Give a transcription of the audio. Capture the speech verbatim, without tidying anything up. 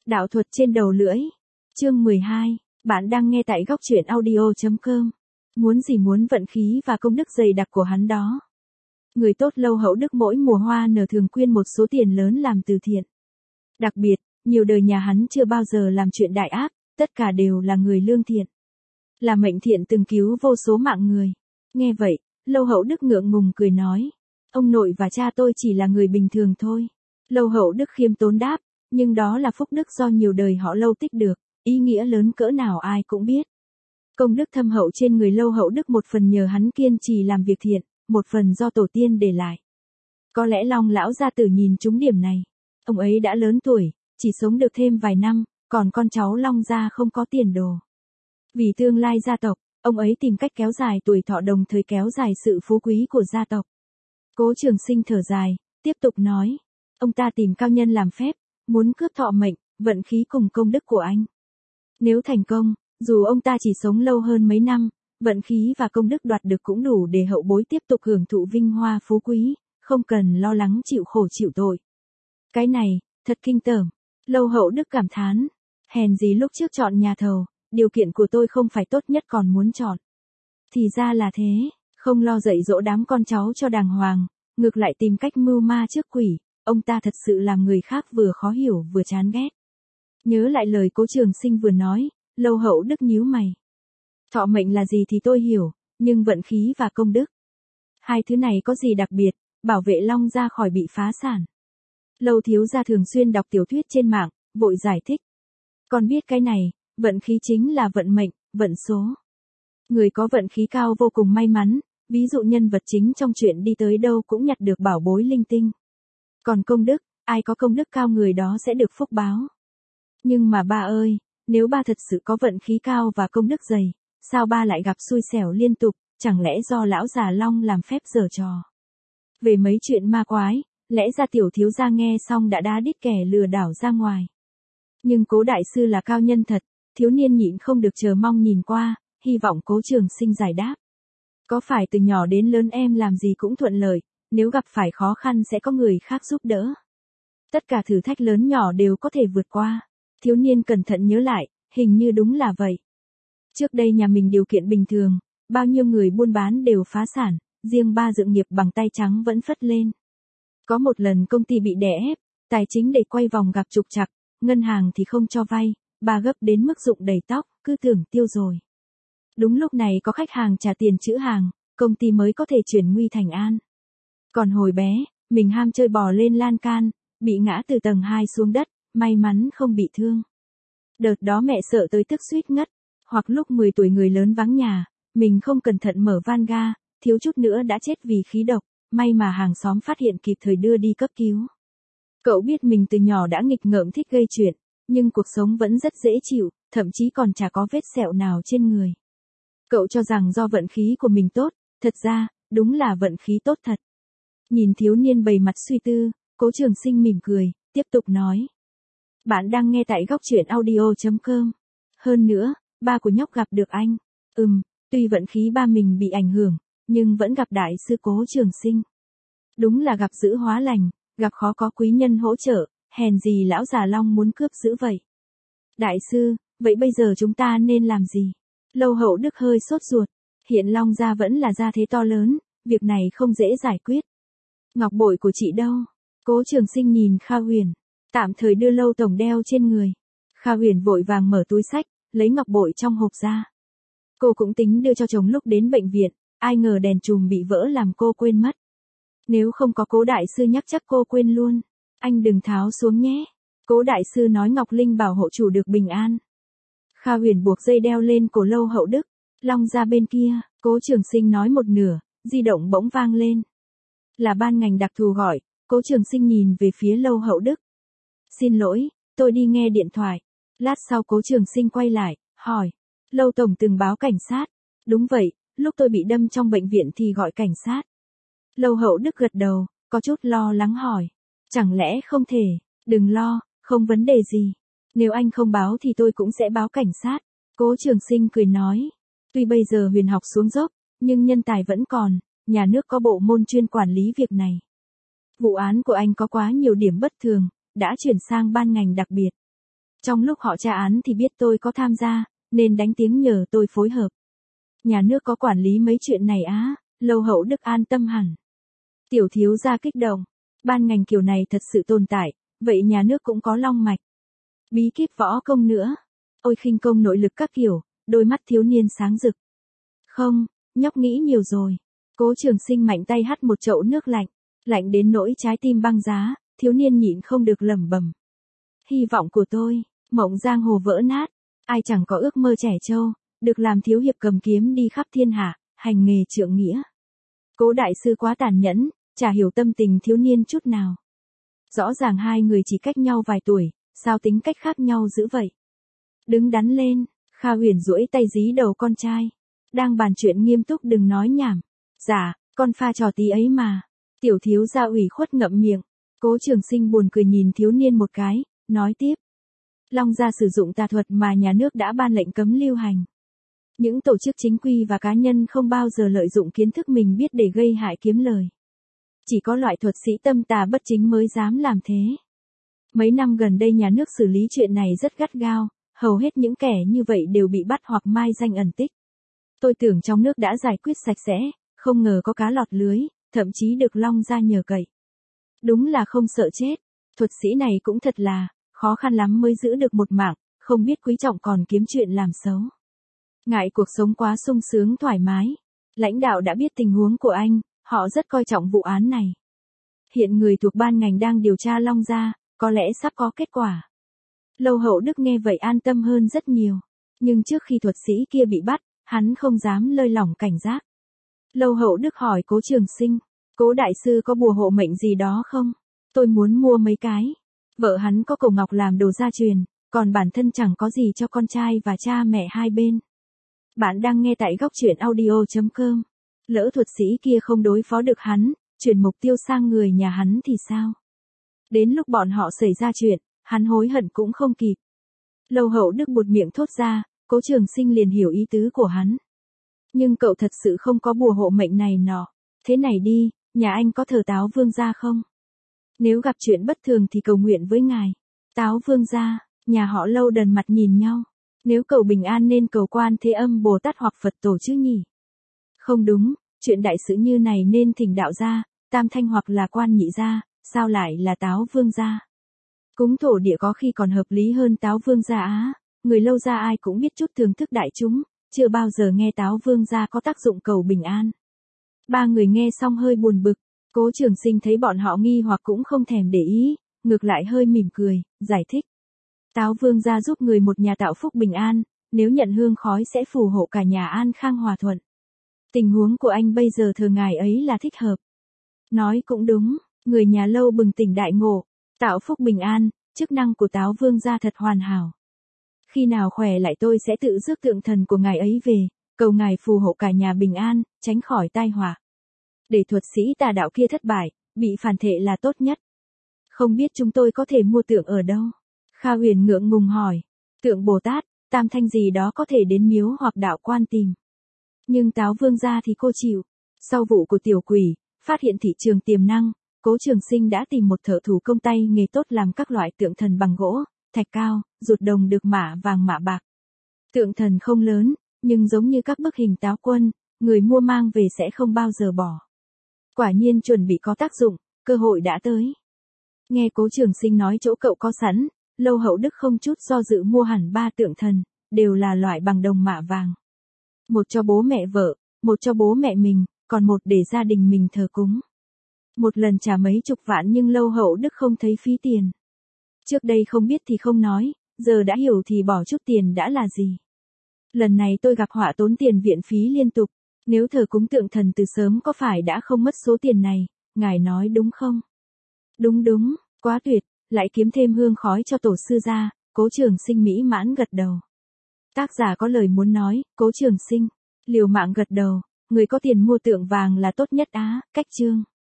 Đạo thuật trên đầu lưỡi. Chương mười hai. Bạn đang nghe tại góc truyện audio chấm com. Muốn gì muốn vận khí và công đức dày đặc của hắn đó. Người tốt Lâu Hậu Đức mỗi mùa hoa nở thường quyên một số tiền lớn làm từ thiện. Đặc biệt, nhiều đời nhà hắn chưa bao giờ làm chuyện đại ác, tất cả đều là người lương thiện. Là mệnh thiện từng cứu vô số mạng người. Nghe vậy, Lâu Hậu Đức ngượng ngùng cười nói. Ông nội và cha tôi chỉ là người bình thường thôi. Lâu Hậu Đức khiêm tốn đáp, nhưng đó là phúc đức do nhiều đời họ Lâu tích được, ý nghĩa lớn cỡ nào ai cũng biết. Công đức thâm hậu trên người Lâu Hậu Đức một phần nhờ hắn kiên trì làm việc thiện, một phần do tổ tiên để lại. Có lẽ Long lão gia tử nhìn trúng điểm này. Ông ấy đã lớn tuổi, chỉ sống được thêm vài năm, còn con cháu Long gia không có tiền đồ. Vì tương lai gia tộc, ông ấy tìm cách kéo dài tuổi thọ đồng thời kéo dài sự phú quý của gia tộc. Cố Trường Sinh thở dài, tiếp tục nói. Ông ta tìm cao nhân làm phép, muốn cướp thọ mệnh, vận khí cùng công đức của anh. Nếu thành công, dù ông ta chỉ sống lâu hơn mấy năm, vận khí và công đức đoạt được cũng đủ để hậu bối tiếp tục hưởng thụ vinh hoa phú quý, không cần lo lắng chịu khổ chịu tội. Cái này, thật kinh tởm. Lâu Hậu Đức cảm thán. Hèn gì lúc trước chọn nhà thầu, điều kiện của tôi không phải tốt nhất còn muốn chọn. Thì ra là thế, không lo dạy dỗ đám con cháu cho đàng hoàng, ngược lại tìm cách mưu ma trước quỷ, ông ta thật sự làm người khác vừa khó hiểu vừa chán ghét. Nhớ lại lời Cố Trường Sinh vừa nói, Lâu Hậu Đức nhíu mày. Thọ mệnh là gì thì tôi hiểu, nhưng vận khí và công đức. Hai thứ này có gì đặc biệt, bảo vệ Long gia khỏi bị phá sản. Lâu thiếu gia thường xuyên đọc tiểu thuyết trên mạng, vội giải thích. Còn biết cái này, vận khí chính là vận mệnh, vận số. Người có vận khí cao vô cùng may mắn, ví dụ nhân vật chính trong chuyện đi tới đâu cũng nhặt được bảo bối linh tinh. Còn công đức, ai có công đức cao người đó sẽ được phúc báo. Nhưng mà ba ơi, nếu ba thật sự có vận khí cao và công đức dày, sao ba lại gặp xui xẻo liên tục, chẳng lẽ do lão già Long làm phép giở trò? Về mấy chuyện ma quái, lẽ ra tiểu thiếu gia nghe xong đã đá đít kẻ lừa đảo ra ngoài. Nhưng Cố đại sư là cao nhân thật, thiếu niên nhịn không được chờ mong nhìn qua, hy vọng Cố Trường Sinh giải đáp. Có phải từ nhỏ đến lớn em làm gì cũng thuận lợi, nếu gặp phải khó khăn sẽ có người khác giúp đỡ. Tất cả thử thách lớn nhỏ đều có thể vượt qua. Thiếu niên cẩn thận nhớ lại, hình như đúng là vậy. Trước đây nhà mình điều kiện bình thường, bao nhiêu người buôn bán đều phá sản, riêng ba dựng nghiệp bằng tay trắng vẫn phất lên. Có một lần công ty bị đè ép, tài chính để quay vòng gặp trục trặc, ngân hàng thì không cho vay, bà gấp đến mức rụng đầy tóc, cứ tưởng tiêu rồi. Đúng lúc này có khách hàng trả tiền chữ hàng, công ty mới có thể chuyển nguy thành an. Còn hồi bé, mình ham chơi bò lên lan can, bị ngã từ tầng hai xuống đất, may mắn không bị thương. Đợt đó mẹ sợ tới tức suýt ngất, hoặc lúc mười tuổi người lớn vắng nhà, mình không cẩn thận mở van ga, thiếu chút nữa đã chết vì khí độc, may mà hàng xóm phát hiện kịp thời đưa đi cấp cứu. Cậu biết mình từ nhỏ đã nghịch ngợm thích gây chuyện, nhưng cuộc sống vẫn rất dễ chịu, thậm chí còn chả có vết sẹo nào trên người. Cậu cho rằng do vận khí của mình tốt, thật ra, đúng là vận khí tốt thật. Nhìn thiếu niên bày mặt suy tư, Cố Trường Sinh mỉm cười, tiếp tục nói. Bạn đang nghe tại góc truyện audio chấm com. Hơn nữa, ba của nhóc gặp được anh. Ừm, tuy vận khí ba mình bị ảnh hưởng, nhưng vẫn gặp đại sư Cố Trường Sinh. Đúng là gặp dữ hóa lành, gặp khó có quý nhân hỗ trợ, hèn gì lão già Long muốn cướp giữ vậy. Đại sư, vậy bây giờ chúng ta nên làm gì? Lâu Hậu Đức hơi sốt ruột. Hiện Long gia vẫn là gia thế to lớn, việc này không dễ giải quyết. Ngọc bội của chị đâu? Cố Trường Sinh nhìn Kha Huyền, tạm thời đưa Lâu tổng đeo trên người. Kha Huyền vội vàng mở túi xách, lấy ngọc bội trong hộp ra. Cô cũng tính đưa cho chồng lúc đến bệnh viện, ai ngờ đèn chùm bị vỡ làm cô quên mất. Nếu không có Cố đại sư nhắc chắc cô quên luôn. Anh đừng tháo xuống nhé. Cố đại sư nói Ngọc Linh bảo hộ chủ được bình an. Kha Huyền buộc dây đeo lên cổ Lâu Hậu Đức. Long ra bên kia, Cố Trường Sinh nói một nửa, di động bỗng vang lên. Là ban ngành đặc thù gọi, Cố Trường Sinh nhìn về phía Lâu Hậu Đức. Xin lỗi, tôi đi nghe điện thoại. Lát sau Cố Trường Sinh quay lại, hỏi. Lâu tổng từng báo cảnh sát. Đúng vậy, lúc tôi bị đâm trong bệnh viện thì gọi cảnh sát. Lâu Hậu Đức gật đầu, có chút lo lắng hỏi. Chẳng lẽ không thể, đừng lo, không vấn đề gì. Nếu anh không báo thì tôi cũng sẽ báo cảnh sát. Cố Trường Sinh cười nói. Tuy bây giờ huyền học xuống dốc, nhưng nhân tài vẫn còn, nhà nước có bộ môn chuyên quản lý việc này. Vụ án của anh có quá nhiều điểm bất thường, đã chuyển sang ban ngành đặc biệt. Trong lúc họ tra án thì biết tôi có tham gia, nên đánh tiếng nhờ tôi phối hợp. Nhà nước có quản lý mấy chuyện này á, Lâu Hậu Đức an tâm hẳn. Tiểu thiếu gia kích động, ban ngành kiểu này thật sự tồn tại, vậy nhà nước cũng có long mạch. Bí kíp võ công nữa. Ôi khinh công nội lực các kiểu, đôi mắt thiếu niên sáng rực. Không, nhóc nghĩ nhiều rồi. Cố Trường Sinh mạnh tay hắt một chậu nước lạnh, lạnh đến nỗi trái tim băng giá, thiếu niên nhịn không được lẩm bẩm. Hy vọng của tôi, mộng giang hồ vỡ nát, ai chẳng có ước mơ trẻ trâu, được làm thiếu hiệp cầm kiếm đi khắp thiên hạ, hành nghề trượng nghĩa. Cố đại sư quá tàn nhẫn, chả hiểu tâm tình thiếu niên chút nào. Rõ ràng hai người chỉ cách nhau vài tuổi, sao tính cách khác nhau dữ vậy? Đứng đắn lên, Kha Huyền duỗi tay dí đầu con trai. Đang bàn chuyện nghiêm túc đừng nói nhảm. Dạ, con pha trò tí ấy mà. Tiểu thiếu gia ủy khuất ngậm miệng. Cố Trường Sinh buồn cười nhìn thiếu niên một cái, nói tiếp. Long gia sử dụng tà thuật mà nhà nước đã ban lệnh cấm lưu hành. Những tổ chức chính quy và cá nhân không bao giờ lợi dụng kiến thức mình biết để gây hại kiếm lời. Chỉ có loại thuật sĩ tâm tà bất chính mới dám làm thế. Mấy năm gần đây nhà nước xử lý chuyện này rất gắt gao, hầu hết những kẻ như vậy đều bị bắt hoặc mai danh ẩn tích. Tôi tưởng trong nước đã giải quyết sạch sẽ, không ngờ có cá lọt lưới, thậm chí được Long gia nhờ cậy. Đúng là không sợ chết, thuật sĩ này cũng thật là, khó khăn lắm mới giữ được một mạng, không biết quý trọng còn kiếm chuyện làm xấu. Ngại cuộc sống quá sung sướng thoải mái. Lãnh đạo đã biết tình huống của anh, họ rất coi trọng vụ án này. Hiện người thuộc ban ngành đang điều tra Long gia, có lẽ sắp có kết quả. Lâu Hậu Đức nghe vậy an tâm hơn rất nhiều. Nhưng trước khi thuật sĩ kia bị bắt, hắn không dám lơi lỏng cảnh giác. Lâu Hậu Đức hỏi Cố Trường Sinh, Cố đại sư có bùa hộ mệnh gì đó không? Tôi muốn mua mấy cái. Vợ hắn có cổ ngọc làm đồ gia truyền, còn bản thân chẳng có gì cho con trai và cha mẹ hai bên. Bạn đang nghe tại góc truyện audio chấm com. Lỡ thuật sĩ kia không đối phó được hắn, chuyển mục tiêu sang người nhà hắn thì sao? Đến lúc bọn họ xảy ra chuyện, hắn hối hận cũng không kịp. Lâu Hậu Đức buột miệng thốt ra, Cố Trường Sinh liền hiểu ý tứ của hắn. Nhưng cậu thật sự không có bùa hộ mệnh này nọ. Thế này đi, nhà anh có thờ Táo Vương gia không? Nếu gặp chuyện bất thường thì cầu nguyện với ngài. Táo Vương gia, nhà họ Lâu đần mặt nhìn nhau. Nếu cầu bình an nên cầu Quan Thế Âm Bồ Tát hoặc Phật tổ chứ nhỉ? Không đúng, chuyện đại sự như này nên thỉnh đạo gia, Tam Thanh hoặc là Quan Nhị gia, sao lại là Táo Vương gia? Cúng thổ địa có khi còn hợp lý hơn Táo Vương gia á, người Lâu gia ai cũng biết chút thưởng thức đại chúng, chưa bao giờ nghe Táo Vương gia có tác dụng cầu bình an. Ba người nghe xong hơi buồn bực, Cố Trường Sinh thấy bọn họ nghi hoặc cũng không thèm để ý, ngược lại hơi mỉm cười, giải thích. Táo Vương gia giúp người một nhà tạo phúc bình an, nếu nhận hương khói sẽ phù hộ cả nhà an khang hòa thuận. Tình huống của anh bây giờ thờ ngài ấy là thích hợp. Nói cũng đúng, người nhà Lâu bừng tỉnh đại ngộ, tạo phúc bình an, chức năng của Táo Vương gia thật hoàn hảo. Khi nào khỏe lại tôi sẽ tự rước tượng thần của ngài ấy về, cầu ngài phù hộ cả nhà bình an, tránh khỏi tai họa. Để thuật sĩ tà đạo kia thất bại, bị phản thể là tốt nhất. Không biết chúng tôi có thể mua tượng ở đâu? Kha Huyền ngượng ngùng hỏi. Tượng Bồ Tát, Tam Thanh gì đó có thể đến miếu hoặc đạo quan tìm. Nhưng Táo Vương gia thì cô chịu. Sau vụ của tiểu quỷ, phát hiện thị trường tiềm năng, Cố Trường Sinh đã tìm một thợ thủ công tay nghề tốt làm các loại tượng thần bằng gỗ, thạch cao, ruột đồng được mạ vàng mạ bạc. Tượng thần không lớn, nhưng giống như các bức hình táo quân, người mua mang về sẽ không bao giờ bỏ. Quả nhiên chuẩn bị có tác dụng, cơ hội đã tới. Nghe Cố Trường Sinh nói chỗ cậu có sẵn, Lâu Hậu Đức không chút do dự mua hẳn ba tượng thần, đều là loại bằng đồng mạ vàng. Một cho bố mẹ vợ, một cho bố mẹ mình, còn một để gia đình mình thờ cúng. Một lần trả mấy chục vạn nhưng Lâu Hậu Đức không thấy phí tiền. Trước đây không biết thì không nói, giờ đã hiểu thì bỏ chút tiền đã là gì. Lần này tôi gặp họa tốn tiền viện phí liên tục, nếu thờ cúng tượng thần từ sớm có phải đã không mất số tiền này, ngài nói đúng không? Đúng đúng, quá tuyệt, lại kiếm thêm hương khói cho tổ sư gia, Cố Trường Sinh mỹ mãn gật đầu. Tác giả có lời muốn nói, Cố Trường Sinh, liều mạng gật đầu, người có tiền mua tượng vàng là tốt nhất á, cách chương.